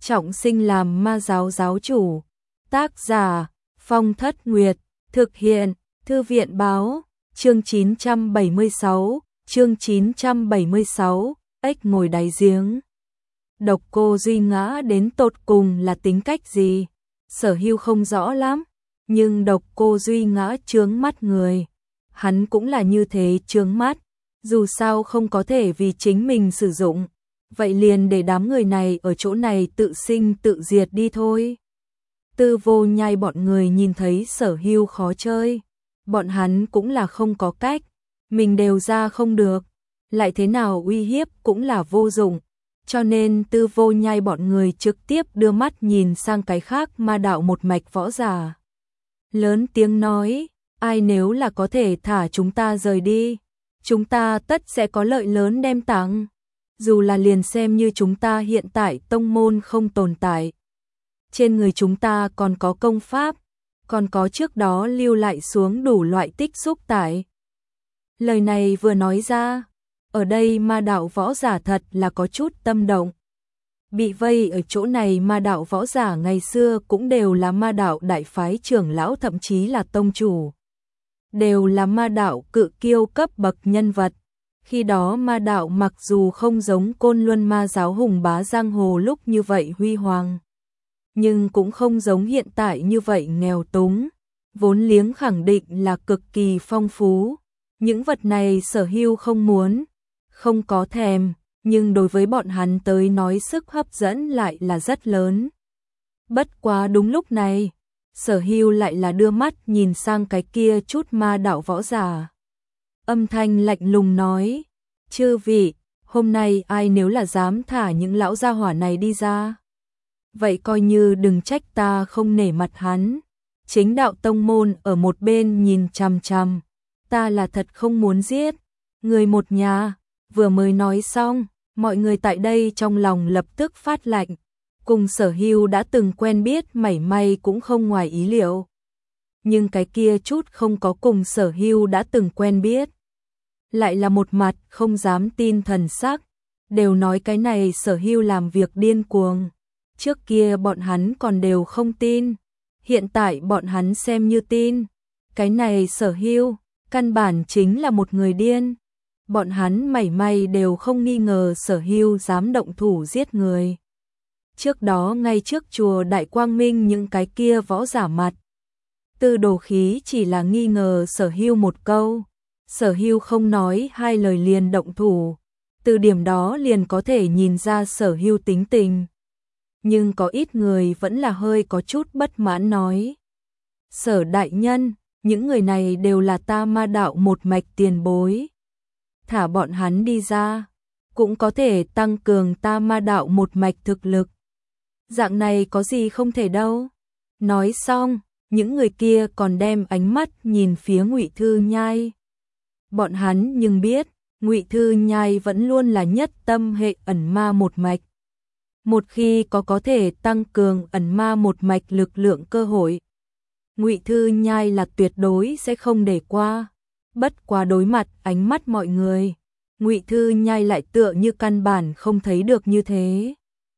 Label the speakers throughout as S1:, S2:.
S1: trọng sinh làm ma giáo giáo chủ. Tác giả Phong Thất Nguyệt, thực hiện Thư viện báo, chương 976, ếch ngồi đáy giếng. Độc Cô Duy Ngã đến tột cùng là tính cách gì? Sở Hưu không rõ lắm, nhưng Độc Cô Duy Ngã chướng mắt người. Hắn cũng là như thế, chướng mắt, dù sao không có thể vì chính mình sử dụng, vậy liền để đám người này ở chỗ này tự sinh tự diệt đi thôi. Tư Vô Nhai bọn người nhìn thấy Sở Hưu khó chơi, bọn hắn cũng là không có cách, mình đều ra không được, lại thế nào uy hiếp cũng là vô dụng, cho nên Tư Vô Nhai bọn người trực tiếp đưa mắt nhìn sang cái khác ma đạo một mạch võ giả. Lớn tiếng nói, ai nếu là có thể thả chúng ta rời đi, chúng ta tất sẽ có lợi lớn đem tặng, dù là liền xem như chúng ta hiện tại tông môn không tồn tại. Trên người chúng ta còn có công pháp, còn có trước đó lưu lại xuống đủ loại tích xúc tải. Lời này vừa nói ra, ở đây ma đạo võ giả thật là có chút tâm động. Bị vây ở chỗ này ma đạo võ giả ngày xưa cũng đều là ma đạo đại phái trưởng lão, thậm chí là tông chủ. Đều là ma đạo cự kiêu cấp bậc nhân vật. Khi đó ma đạo mặc dù không giống Côn Luân ma giáo hùng bá giang hồ lúc như vậy huy hoàng, nhưng cũng không giống hiện tại như vậy nghèo túng, vốn liếng khẳng định là cực kỳ phong phú. Những vật này Sở Hưu không muốn, không có thèm, nhưng đối với bọn hắn tới nói sức hấp dẫn lại là rất lớn. Bất quá đúng lúc này, Sở Hưu lại là đưa mắt nhìn sang cái kia chút ma đạo võ giả. Âm thanh lạnh lùng nói, chư vị, hôm nay ai nếu là dám thả những lão gia hỏa này đi ra, vậy coi như đừng trách ta không nể mặt hắn. Chính đạo tông môn ở một bên nhìn chằm chằm, ta là thật không muốn giết người một nhà. Vừa mới nói xong, mọi người tại đây trong lòng lập tức phát lạnh, cùng Sở Hưu đã từng quen biết mảy may cũng không ngoài ý liệu. Nhưng cái kia chút không có cùng Sở Hưu đã từng quen biết, lại là một mặt không dám tin thần sắc, đều nói cái này Sở Hưu làm việc điên cuồng. Trước kia bọn hắn còn đều không tin, hiện tại bọn hắn xem như tin. Cái này Sở Hưu căn bản chính là một người điên. Bọn hắn mảy may đều không nghi ngờ Sở Hưu dám động thủ giết người. Trước đó ngay trước chùa Đại Quang Minh những cái kia võ giả mặt, Tư Đồ Khí chỉ là nghi ngờ Sở Hưu một câu, Sở Hưu không nói hai lời liền động thủ, từ điểm đó liền có thể nhìn ra Sở Hưu tính tình. Nhưng có ít người vẫn là hơi có chút bất mãn nói, Sở đại nhân, những người này đều là ta ma đạo một mạch tiền bối, thả bọn hắn đi ra, cũng có thể tăng cường ta ma đạo một mạch thực lực. Dạng này có gì không thể đâu. Nói xong, những người kia còn đem ánh mắt nhìn phía Ngụy Thư Nhai. Bọn hắn nhưng biết, Ngụy Thư Nhai vẫn luôn là nhất tâm hệ ẩn ma một mạch. Một khi có thể tăng cường ẩn ma một mạch lực lượng cơ hội, Ngụy Thư Nhai là tuyệt đối sẽ không để qua. Bất quá đối mặt ánh mắt mọi người, Ngụy Thư Nhai lại tựa như căn bản không thấy được như thế.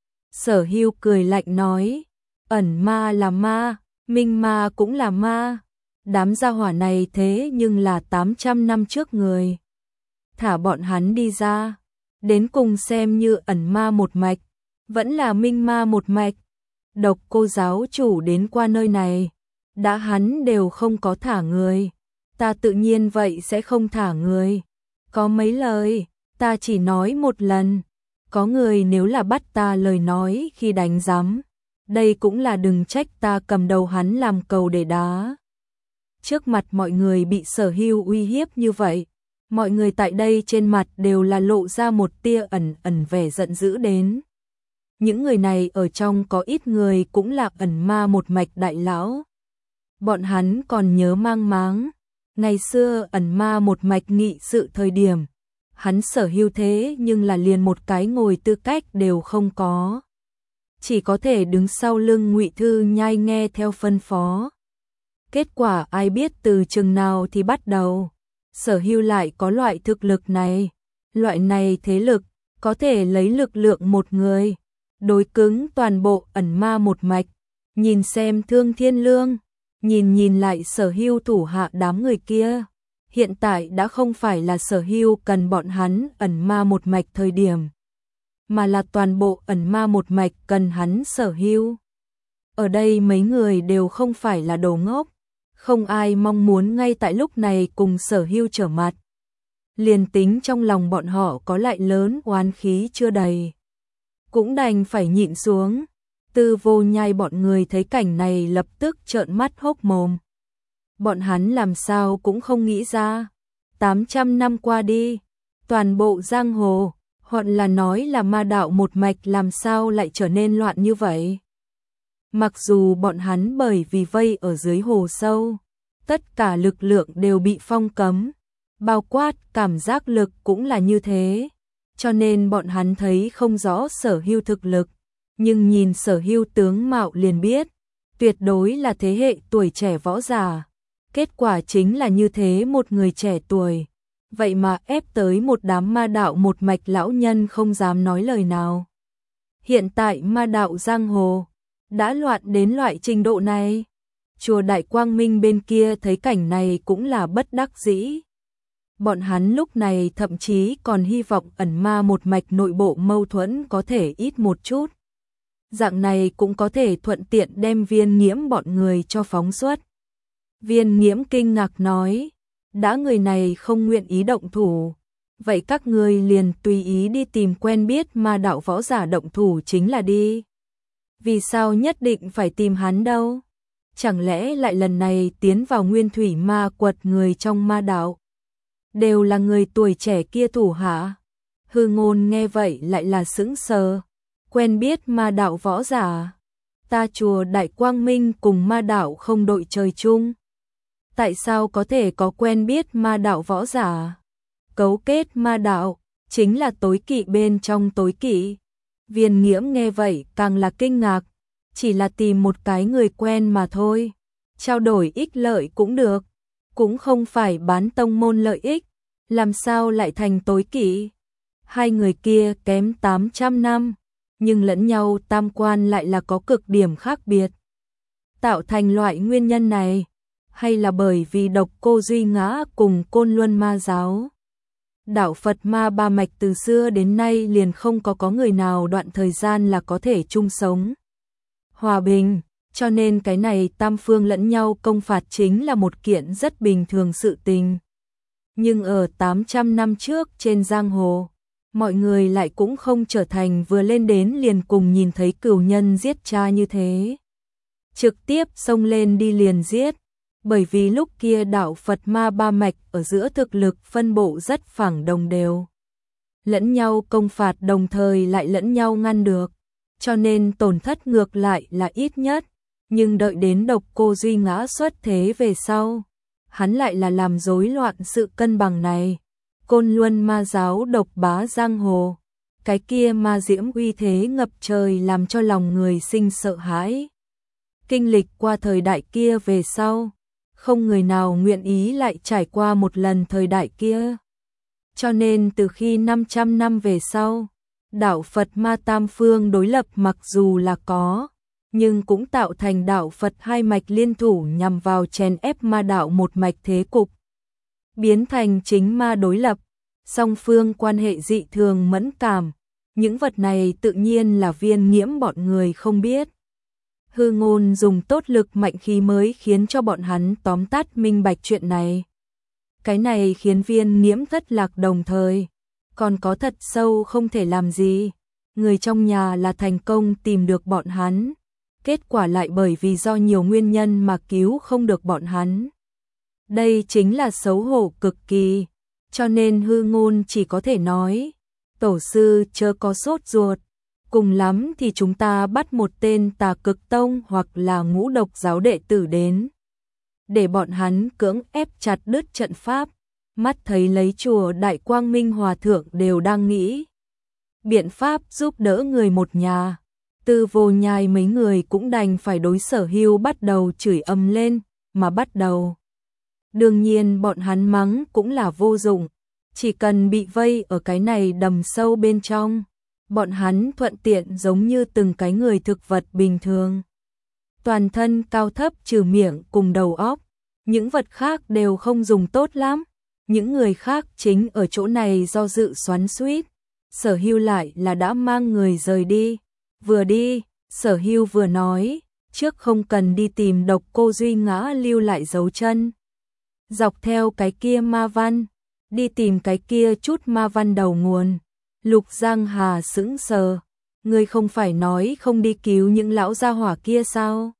S1: Sở Hưu cười lạnh nói, ẩn ma là ma, minh ma cũng là ma. Đám gia hỏa này thế nhưng là 800 năm trước người. Thả bọn hắn đi ra, đến cùng xem như ẩn ma một mạch, vẫn là minh ma một mạch. Độc Cô giáo chủ đến qua nơi này, đã hắn đều không có thả người, ta tự nhiên vậy sẽ không thả người. Có mấy lời, ta chỉ nói một lần, có người nếu là bắt ta lời nói khi đánh giám, đây cũng là đừng trách ta cầm đầu hắn làm cầu để đá. Trước mặt mọi người bị Sở Hưu uy hiếp như vậy, mọi người tại đây trên mặt đều là lộ ra một tia ẩn vẻ giận dữ đến. Những người này ở trong có ít người cũng là ẩn ma một mạch đại lão. Bọn hắn còn nhớ mang máng, ngày xưa ẩn ma một mạch nghị sự thời điểm, hắn Sở Hưu thế nhưng là liền một cái ngồi tư cách đều không có. Chỉ có thể đứng sau lưng Ngụy Thư Nhai nghe theo phân phó. Kết quả ai biết từ chừng nào thì bắt đầu, Sở Hưu lại có loại thực lực này. Loại này thế lực, có thể lấy lực lượng một người, đối cứng toàn bộ ẩn ma một mạch, nhìn xem Thương Thiên Lương, nhìn lại Sở Hưu thủ hạ đám người kia. Hiện tại đã không phải là Sở Hưu cần bọn hắn ẩn ma một mạch thời điểm, mà là toàn bộ ẩn ma một mạch cần hắn Sở Hưu. Ở đây mấy người đều không phải là đồ ngốc, không ai mong muốn ngay tại lúc này cùng Sở Hưu trở mặt. Liền tính trong lòng bọn họ có lại lớn oán khí chưa đầy, cũng đành phải nhịn xuống. Tư Vô Nhai bọn người thấy cảnh này lập tức trợn mắt hốc mồm. Bọn hắn làm sao cũng không nghĩ ra, 800 năm qua đi, toàn bộ giang hồ, hoặc là nói là ma đạo một mạch làm sao lại trở nên loạn như vậy. Mặc dù bọn hắn bởi vì vây ở dưới hồ sâu, tất cả lực lượng đều bị phong cấm, bao quát cảm giác lực cũng là như thế, cho nên bọn hắn thấy không rõ Sở Hưu thực lực, nhưng nhìn Sở Hưu tướng mạo liền biết, tuyệt đối là thế hệ tuổi trẻ võ giả. Kết quả chính là như thế một người trẻ tuổi, vậy mà ép tới một đám ma đạo một mạch lão nhân không dám nói lời nào. Hiện tại ma đạo giang hồ đã loạn đến loại trình độ này. Chùa Đại Quang Minh bên kia thấy cảnh này cũng là bất đắc dĩ. Bọn hắn lúc này thậm chí còn hy vọng ẩn ma một mạch nội bộ mâu thuẫn có thể ít một chút. Dạng này cũng có thể thuận tiện đem Viên Nghiễm bọn người cho phóng xuất. Viên Nghiễm kinh ngạc nói, đã người này không nguyện ý động thủ, vậy các ngươi liền tùy ý đi tìm quen biết ma đạo võ giả động thủ chính là đi. Vì sao nhất định phải tìm hắn đâu? Chẳng lẽ lại lần này tiến vào Nguyên Thủy Ma Quật người trong ma đạo đều là người tuổi trẻ kia thủ hạ? Hư Ngôn nghe vậy lại là sững sờ, quen biết ma đạo võ giả, ta chùa Đại Quang Minh cùng ma đạo không đội trời chung. Tại sao có thể có quen biết ma đạo võ giả? Cấu kết ma đạo, chính là tối kỵ bên trong tối kỵ. Viên Nghiễm nghe vậy càng là kinh ngạc, chỉ là tìm một cái người quen mà thôi. Trao đổi ích lợi cũng được, cũng không phải bán tông môn lợi ích, làm sao lại thành tối kỵ? Hai người kia kém 800 năm, nhưng lẫn nhau tam quan lại là có cực điểm khác biệt. Tạo thành loại nguyên nhân này, hay là bởi vì Độc Cô Duy Ngã cùng Côn Luân Ma giáo? Đạo Phật Ma ba mạch từ xưa đến nay liền không có người nào đoạn thời gian là có thể chung sống hòa bình, cho nên cái này tam phương lẫn nhau công phạt chính là một kiện rất bình thường sự tình. Nhưng ở 800 năm trước trên giang hồ, mọi người lại cũng không trở thành vừa lên đến liền cùng nhìn thấy cửu nhân giết cha như thế. Trực tiếp xông lên đi liền giết, bởi vì lúc kia đạo Phật Ma ba mạch ở giữa thực lực phân bộ rất phẳng đồng đều. Lẫn nhau công phạt đồng thời lại lẫn nhau ngăn được, cho nên tổn thất ngược lại là ít nhất, nhưng đợi đến Độc Cô Duy Ngã xuất thế về sau, hắn lại là làm rối loạn sự cân bằng này. Côn Luân Ma giáo độc bá giang hồ, cái kia ma diễm uy thế ngập trời làm cho lòng người sinh sợ hãi. Kinh lịch qua thời đại kia về sau, không người nào nguyện ý lại trải qua một lần thời đại kia. Cho nên từ khi 500 năm về sau, đạo Phật Ma tam phương đối lập mặc dù là có, nhưng cũng tạo thành đạo Phật hai mạch liên thủ nhằm vào chèn ép ma đạo một mạch thế cục. Biến thành chính ma đối lập, song phương quan hệ dị thường mẫn cảm, những vật này tự nhiên là Viên Nghiễm bọn người không biết. Hư Ngôn dùng tốt lực mạnh khí mới khiến cho bọn hắn tóm tắt minh bạch chuyện này. Cái này khiến Viên Nghiễm thất lạc đồng thời, còn có thật sâu không thể làm gì. Người trong nhà là thành công tìm được bọn hắn, kết quả lại bởi vì do nhiều nguyên nhân mà cứu không được bọn hắn. Đây chính là xấu hổ cực kỳ, cho nên Hư Ngôn chỉ có thể nói, tổ sư chớ có sốt ruột, cùng lắm thì chúng ta bắt một tên Tà Cực Tông hoặc là Ngũ Độc giáo đệ tử đến, để bọn hắn cưỡng ép chặt đứt trận pháp. Mắt thấy lấy chùa Đại Quang Minh Hòa Thượng đều đang nghĩ biện pháp giúp đỡ người một nhà. Tư Vô Nhai mấy người cũng đành phải đối Sở Hưu bắt đầu chửi ầm lên, mà bắt đầu. Đương nhiên bọn hắn mắng cũng là vô dụng, chỉ cần bị vây ở cái này đầm sâu bên trong, bọn hắn thuận tiện giống như từng cái người thực vật bình thường. Toàn thân cao thấp trừ miệng cùng đầu óc, những vật khác đều không dùng tốt lắm. Những người khác chính ở chỗ này do dự xoắn xuýt, Sở Hưu lại là đã mang người rời đi. Vừa đi, Sở Hưu vừa nói, trước không cần đi tìm Độc Cô Duy Ngã lưu lại dấu chân. Dọc theo cái kia ma văn, đi tìm cái kia chút ma văn đầu nguồn. Lục Giang Hà sững sờ, ngươi không phải nói không đi cứu những lão gia hỏa kia sao?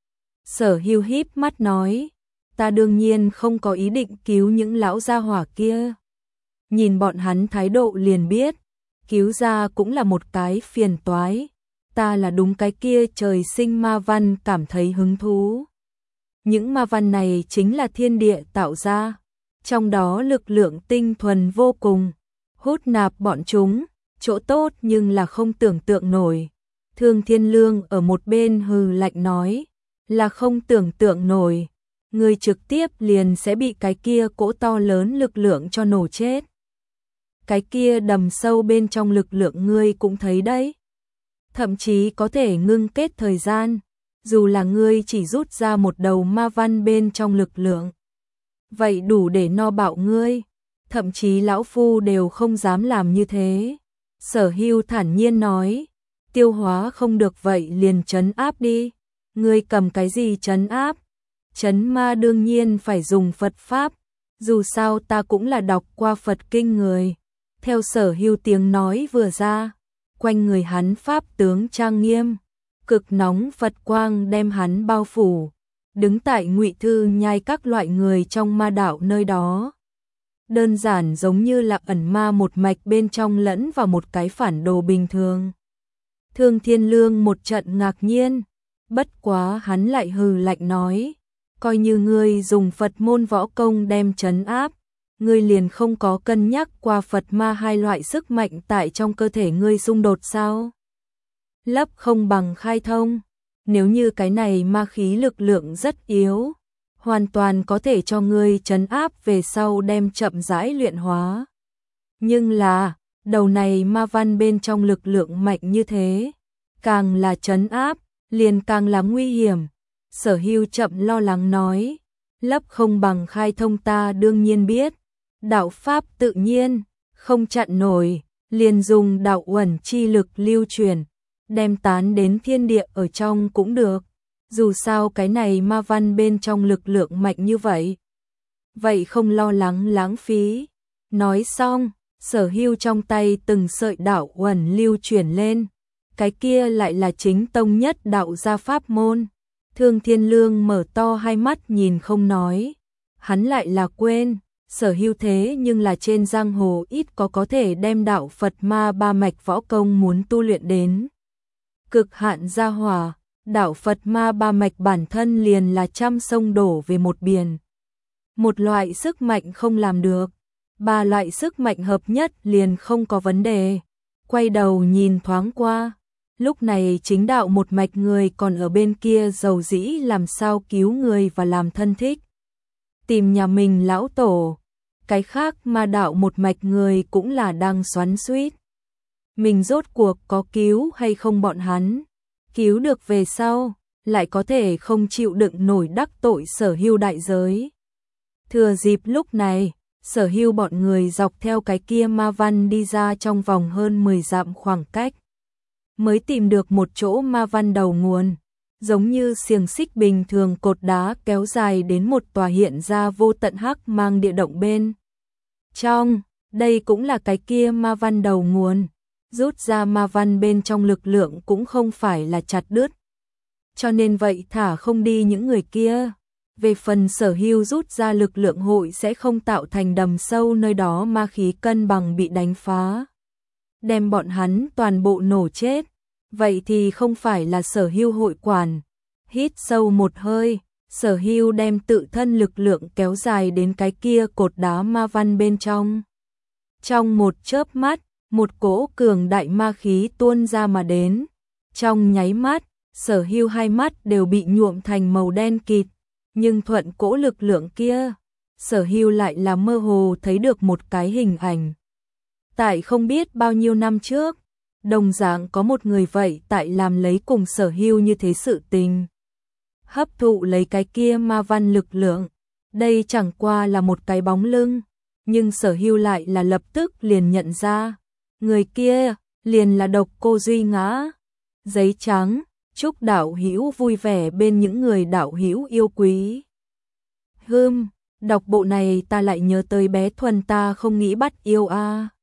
S1: Sở Hưu híp mắt nói, ta đương nhiên không có ý định cứu những lão gia hỏa kia. Nhìn bọn hắn thái độ liền biết, cứu ra cũng là một cái phiền toái. Ta là đúng cái kia trời sinh ma văn cảm thấy hứng thú. Những ma văn này chính là thiên địa tạo ra, trong đó lực lượng tinh thuần vô cùng, hút nạp bọn chúng, chỗ tốt nhưng là không tưởng tượng nổi. Thương Thiên Lương ở một bên hừ lạnh nói, là không tưởng tượng nổi, người trực tiếp liền sẽ bị cái kia cỗ to lớn lực lượng cho nổ chết. Cái kia đầm sâu bên trong lực lượng ngươi cũng thấy đấy. Thậm chí có thể ngưng kết thời gian, dù là ngươi chỉ rút ra một đầu ma văn bên trong lực lượng. Vậy đủ để no bạo ngươi, thậm chí lão phu đều không dám làm như thế. Sở Hưu thản nhiên nói, tiêu hóa không được vậy liền trấn áp đi. Ngươi cầm cái gì trấn áp? Trấn ma đương nhiên phải dùng Phật Pháp, dù sao ta cũng là đọc qua Phật kinh người. Theo Sở Hưu tiếng nói vừa ra, quanh người hắn pháp tướng trang nghiêm, cực nóng Phật quang đem hắn bao phủ, đứng tại Ngụy Thư Nhai các loại người trong ma đạo nơi đó. Đơn giản giống như là ẩn ma một mạch bên trong lẫn vào một cái phản đồ bình thường. Thương Thiên Lương một trận ngạc nhiên, bất quá hắn lại hừ lạnh nói, coi như ngươi dùng Phật môn võ công đem trấn áp, ngươi liền không có cân nhắc qua Phật ma hai loại sức mạnh tại trong cơ thể ngươi xung đột sao? Lấp không bằng khai thông, nếu như cái này ma khí lực lượng rất yếu, hoàn toàn có thể cho ngươi trấn áp về sau đem chậm rãi luyện hóa. Nhưng là, đầu này ma văn bên trong lực lượng mạnh như thế, càng là trấn áp, liền càng là nguy hiểm. Sở Hưu chậm lo lắng nói, lấp không bằng khai thông ta đương nhiên biết, đạo pháp tự nhiên, không chặn nổi, liền dùng đạo uẩn chi lực lưu truyền, đem tán đến thiên địa ở trong cũng được. Dù sao cái này ma văn bên trong lực lượng mạnh như vậy. Vậy không lo lắng lãng phí. Nói xong, Sở Hưu trong tay từng sợi đạo uẩn lưu chuyển lên. Cái kia lại là chính tông nhất đạo gia pháp môn. Thương Thiên Lương mở to hai mắt nhìn không nói. Hắn lại là quên, Sở Hưu thế nhưng là trên giang hồ ít có thể đem đạo Phật ma ba mạch võ công muốn tu luyện đến cực hạn gia hỏa. Đạo Phật ma ba mạch bản thân liền là trăm sông đổ về một biển. Một loại sức mạnh không làm được, ba loại sức mạnh hợp nhất liền không có vấn đề. Quay đầu nhìn thoáng qua, lúc này chính đạo một mạch người còn ở bên kia dầu dĩ làm sao cứu người và làm thân thích. Tìm nhà mình lão tổ, cái khác ma đạo một mạch người cũng là đang xoắn xuýt. Mình rốt cuộc có cứu hay không bọn hắn? Cứu được về sau, lại có thể không chịu đựng nổi đắc tội Sở Hưu đại giới. Thừa dịp lúc này, Sở Hưu bọn người dọc theo cái kia ma văn đi ra trong vòng hơn 10 dặm khoảng cách. Mới tìm được một chỗ ma văn đầu nguồn, giống như xiềng xích bình thường cột đá kéo dài đến một tòa hiện ra vô tận hắc mang địa động bên trong. Đây cũng là cái kia ma văn đầu nguồn. Rút ra ma văn bên trong lực lượng cũng không phải là chặt đứt. Cho nên vậy thả không đi những người kia. Về phần Sở Hưu rút ra lực lượng hội sẽ không tạo thành đầm sâu nơi đó ma khí cân bằng bị đánh phá. Đem bọn hắn toàn bộ nổ chết. Vậy thì không phải là Sở Hưu hội quản. Hít sâu một hơi, Sở Hưu đem tự thân lực lượng kéo dài đến cái kia cột đá ma văn bên trong. Trong một chớp mắt, một cỗ cường đại ma khí tuôn ra mà đến. Trong nháy mắt, Sở Hưu hai mắt đều bị nhuộm thành màu đen kịt, nhưng thuận cỗ lực lượng kia, Sở Hưu lại là mơ hồ thấy được một cái hình ảnh. Tại không biết bao nhiêu năm trước, Đồng dạng có một người vậy tại làm lấy cùng Sở Hưu như thế sự tình. Hấp thụ lấy cái kia ma văn lực lượng. Đây chẳng qua là một cái bóng lưng, nhưng Sở Hưu lại là lập tức liền nhận ra. Người kia liền là Độc Cô Duy Ngã. Giấy trắng, chúc đạo hữu vui vẻ bên những người đạo hữu yêu quý. Đọc bộ này ta lại nhớ tới bé Thuần ta không nghĩ bắt yêu a.